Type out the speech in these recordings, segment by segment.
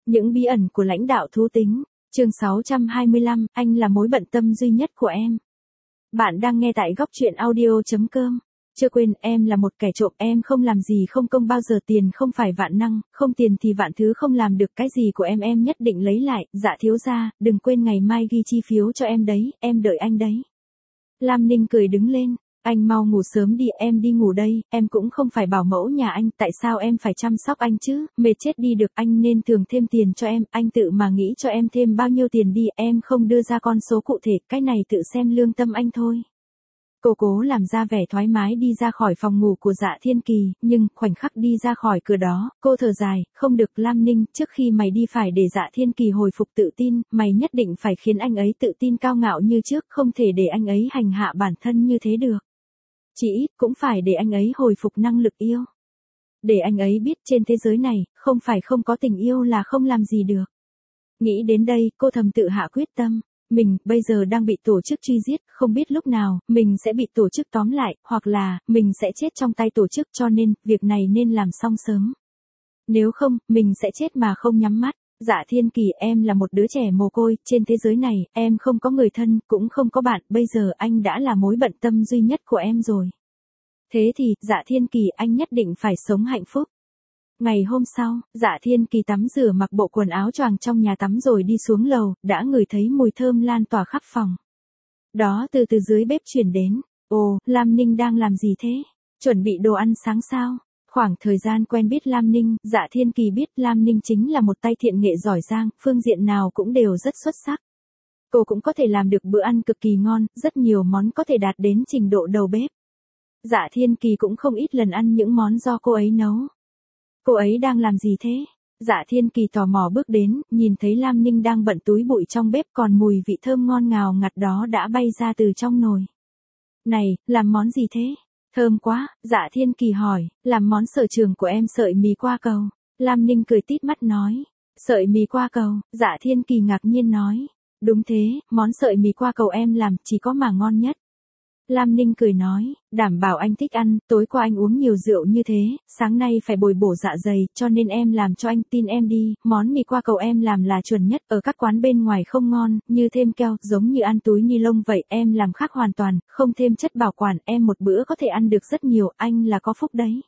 Những bí ẩn của lãnh đạo thú tính. Chương 625, anh là mối bận tâm duy nhất của em. Bạn đang nghe tại góc truyện audio.com. Chưa quên, em là một kẻ trộm, em không làm gì không công bao giờ, tiền không phải vạn năng, không tiền thì vạn thứ không làm được cái gì của em nhất định lấy lại. Dạ thiếu gia, đừng quên ngày mai ghi chi phiếu cho em đấy, em đợi anh đấy. Lam Ninh cười đứng lên. Anh mau ngủ sớm đi, em đi ngủ đây, em cũng không phải bảo mẫu nhà anh, tại sao em phải chăm sóc anh chứ, mệt chết đi được, anh nên thường thêm tiền cho em, anh tự mà nghĩ cho em thêm bao nhiêu tiền đi, em không đưa ra con số cụ thể, cái này tự xem lương tâm anh thôi. Cô cố làm ra vẻ thoải mái đi ra khỏi phòng ngủ của Dạ Thiên Kỳ, nhưng khoảnh khắc đi ra khỏi cửa đó, cô thở dài, không được Lam Ninh, trước khi mày đi phải để Dạ Thiên Kỳ hồi phục tự tin, mày nhất định phải khiến anh ấy tự tin cao ngạo như trước, không thể để anh ấy hành hạ bản thân như thế được. Chỉ ít cũng phải để anh ấy hồi phục năng lực yêu. Để anh ấy biết trên thế giới này, không phải không có tình yêu là không làm gì được. Nghĩ đến đây, cô thầm tự hạ quyết tâm. Mình, bây giờ đang bị tổ chức truy giết, không biết lúc nào, mình sẽ bị tổ chức tóm lại, hoặc là, mình sẽ chết trong tay tổ chức, cho nên, việc này nên làm xong sớm. Nếu không, mình sẽ chết mà không nhắm mắt. Dạ Thiên Kỳ, em là một đứa trẻ mồ côi, trên thế giới này, em không có người thân, cũng không có bạn, bây giờ anh đã là mối bận tâm duy nhất của em rồi. Thế thì, Dạ Thiên Kỳ, anh nhất định phải sống hạnh phúc. Ngày hôm sau, Dạ Thiên Kỳ tắm rửa mặc bộ quần áo choàng trong nhà tắm rồi đi xuống lầu, đã ngửi thấy mùi thơm lan tỏa khắp phòng. Đó từ dưới bếp chuyển đến. Ồ, Lam Ninh đang làm gì thế? Chuẩn bị đồ ăn sáng sao? Khoảng thời gian quen biết Lam Ninh, Dạ Thiên Kỳ biết Lam Ninh chính là một tay thiện nghệ giỏi giang, phương diện nào cũng đều rất xuất sắc. Cô cũng có thể làm được bữa ăn cực kỳ ngon, rất nhiều món có thể đạt đến trình độ đầu bếp. Dạ Thiên Kỳ cũng không ít lần ăn những món do cô ấy nấu. Cô ấy đang làm gì thế? Dạ Thiên Kỳ tò mò bước đến, nhìn thấy Lam Ninh đang bận túi bụi trong bếp, còn mùi vị thơm ngon ngào ngạt đó đã bay ra từ trong nồi. Này, làm món gì thế? Thơm quá, Dạ Thiên Kỳ hỏi, làm món sở trường của em, sợi mì qua cầu. Lam Ninh cười tít mắt nói, sợi mì qua cầu. Dạ Thiên Kỳ ngạc nhiên nói, đúng thế, món sợi mì qua cầu em làm chỉ có mà ngon nhất. Lam Ninh cười nói, đảm bảo anh thích ăn, tối qua anh uống nhiều rượu như thế, sáng nay phải bồi bổ dạ dày, cho nên em làm cho anh, tin em đi, món mì qua cầu em làm là chuẩn nhất, ở các quán bên ngoài không ngon, như thêm keo, giống như ăn túi ni lông vậy, em làm khác hoàn toàn, không thêm chất bảo quản, em một bữa có thể ăn được rất nhiều, anh là có phúc đấy.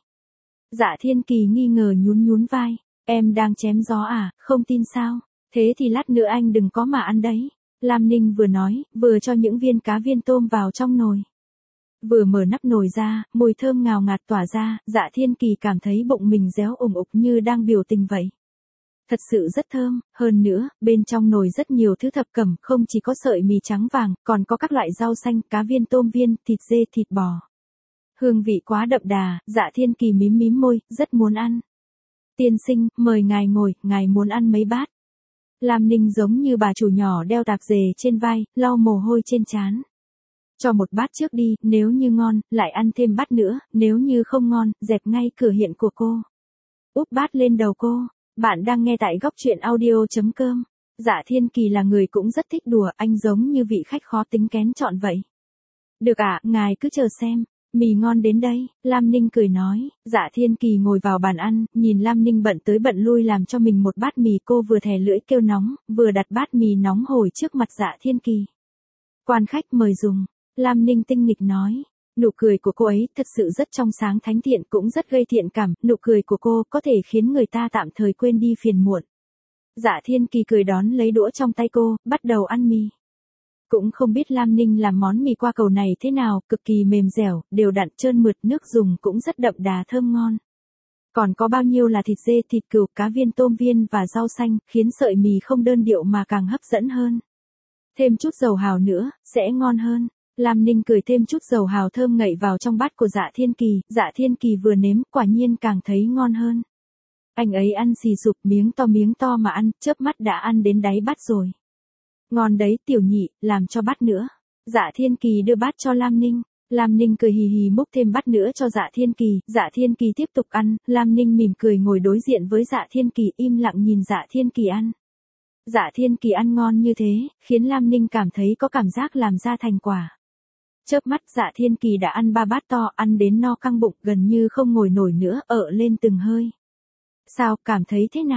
Dạ Thiên Kỳ nghi ngờ nhún vai, em đang chém gió à, không tin sao, thế thì lát nữa anh đừng có mà ăn đấy. Lam Ninh vừa nói, vừa cho những viên cá viên tôm vào trong nồi. Vừa mở nắp nồi ra, mùi thơm ngào ngạt tỏa ra, Dạ Thiên Kỳ cảm thấy bụng mình réo ủng ục như đang biểu tình vậy. Thật sự rất thơm, hơn nữa, bên trong nồi rất nhiều thứ thập cẩm, không chỉ có sợi mì trắng vàng, còn có các loại rau xanh, cá viên tôm viên, thịt dê, thịt bò. Hương vị quá đậm đà, Dạ Thiên Kỳ mím môi, rất muốn ăn. Tiên sinh, mời ngài ngồi, ngài muốn ăn mấy bát? Lam Ninh giống như bà chủ nhỏ đeo tạp dề trên vai, lau mồ hôi trên trán. Cho một bát trước đi, nếu như ngon, lại ăn thêm bát nữa, nếu như không ngon, dẹp ngay cửa hiện của cô. Úp bát lên đầu cô. Bạn đang nghe tại góc truyện audio.com. Dạ Thiên Kỳ là người cũng rất thích đùa, anh giống như vị khách khó tính kén chọn vậy. Được ạ, ngài cứ chờ xem. Mì ngon đến đây, Lam Ninh cười nói. Dạ Thiên Kỳ ngồi vào bàn ăn, nhìn Lam Ninh bận tới bận lui làm cho mình một bát mì, cô vừa thè lưỡi kêu nóng, vừa đặt bát mì nóng hổi trước mặt Dạ Thiên Kỳ. Quan khách mời dùng. Lam Ninh tinh nghịch nói. Nụ cười của cô ấy thật sự rất trong sáng thánh thiện, cũng rất gây thiện cảm, nụ cười của cô có thể khiến người ta tạm thời quên đi phiền muộn. Dạ Thiên Kỳ cười đón lấy đũa trong tay cô, bắt đầu ăn mì. Cũng không biết Lam Ninh làm món mì qua cầu này thế nào, cực kỳ mềm dẻo, đều đặn trơn mượt, nước dùng cũng rất đậm đà thơm ngon. Còn có bao nhiêu là thịt dê, thịt cừu, cá viên tôm viên và rau xanh, khiến sợi mì không đơn điệu mà càng hấp dẫn hơn. Thêm chút dầu hào nữa, sẽ ngon hơn. Lam Ninh cười thêm chút dầu hào thơm ngậy vào trong bát của Dạ Thiên Kỳ, Dạ Thiên Kỳ vừa nếm, quả nhiên càng thấy ngon hơn. Anh ấy ăn xì sụp miếng to mà ăn, chớp mắt đã ăn đến đáy bát rồi. Ngon đấy tiểu nhị, làm cho bát nữa. Dạ Thiên Kỳ đưa bát cho Lam Ninh. Lam Ninh cười hì hì múc thêm bát nữa cho Dạ Thiên Kỳ. Dạ Thiên Kỳ tiếp tục ăn, Lam Ninh mỉm cười ngồi đối diện với Dạ Thiên Kỳ, im lặng nhìn Dạ Thiên Kỳ ăn. Dạ Thiên Kỳ ăn ngon như thế, khiến Lam Ninh cảm thấy có cảm giác làm ra thành quả. Chớp mắt Dạ Thiên Kỳ đã ăn 3 bát to, ăn đến no căng bụng, gần như không ngồi nổi nữa, ợ lên từng hơi. Sao, cảm thấy thế nào?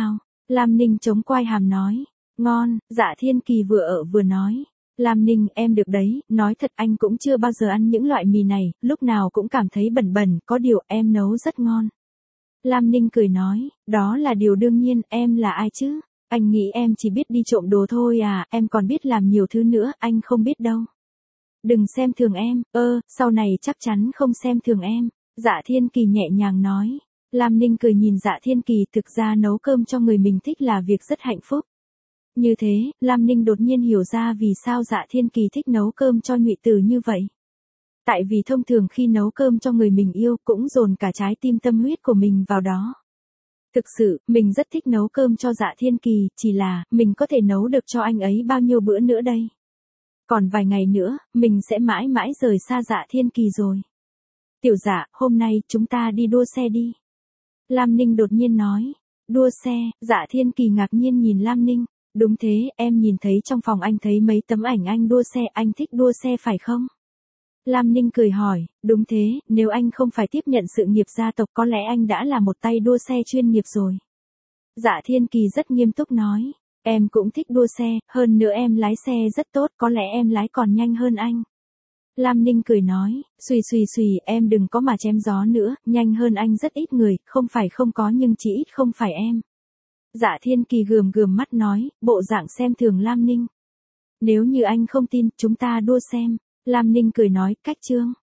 Lam Ninh chống quai hàm nói. Ngon, Dạ Thiên Kỳ vừa ở vừa nói. Lam Ninh em được đấy, nói thật anh cũng chưa bao giờ ăn những loại mì này, lúc nào cũng cảm thấy bẩn bẩn, có điều em nấu rất ngon. Lam Ninh cười nói, đó là điều đương nhiên, em là ai chứ? Anh nghĩ em chỉ biết đi trộm đồ thôi à, em còn biết làm nhiều thứ nữa, anh không biết đâu. Đừng xem thường em, sau này chắc chắn không xem thường em. Dạ Thiên Kỳ nhẹ nhàng nói. Lam Ninh cười nhìn Dạ Thiên Kỳ, thực ra nấu cơm cho người mình thích là việc rất hạnh phúc. Như thế, Lam Ninh đột nhiên hiểu ra vì sao Dạ Thiên Kỳ thích nấu cơm cho Nhụy Tử như vậy. Tại vì thông thường khi nấu cơm cho người mình yêu cũng dồn cả trái tim tâm huyết của mình vào đó. Thực sự, mình rất thích nấu cơm cho Dạ Thiên Kỳ, chỉ là, mình có thể nấu được cho anh ấy bao nhiêu bữa nữa đây. Còn vài ngày nữa, mình sẽ mãi mãi rời xa Dạ Thiên Kỳ rồi. Tiểu Dạ, hôm nay chúng ta đi đua xe đi. Lam Ninh đột nhiên nói. Đua xe, Dạ Thiên Kỳ ngạc nhiên nhìn Lam Ninh. Đúng thế, em nhìn thấy trong phòng anh thấy mấy tấm ảnh anh đua xe, anh thích đua xe phải không? Lam Ninh cười hỏi, đúng thế, nếu anh không phải tiếp nhận sự nghiệp gia tộc có lẽ anh đã là một tay đua xe chuyên nghiệp rồi. Dạ Thiên Kỳ rất nghiêm túc nói, em cũng thích đua xe, hơn nữa em lái xe rất tốt, có lẽ em lái còn nhanh hơn anh. Lam Ninh cười nói, xùy em đừng có mà chém gió nữa, nhanh hơn anh rất ít người, không phải không có nhưng chỉ ít không phải em. Dạ Thiên Kỳ gườm mắt nói, bộ dạng xem thường Lam Ninh. Nếu như anh không tin, chúng ta đua xem. Lam Ninh cười nói, cách chương.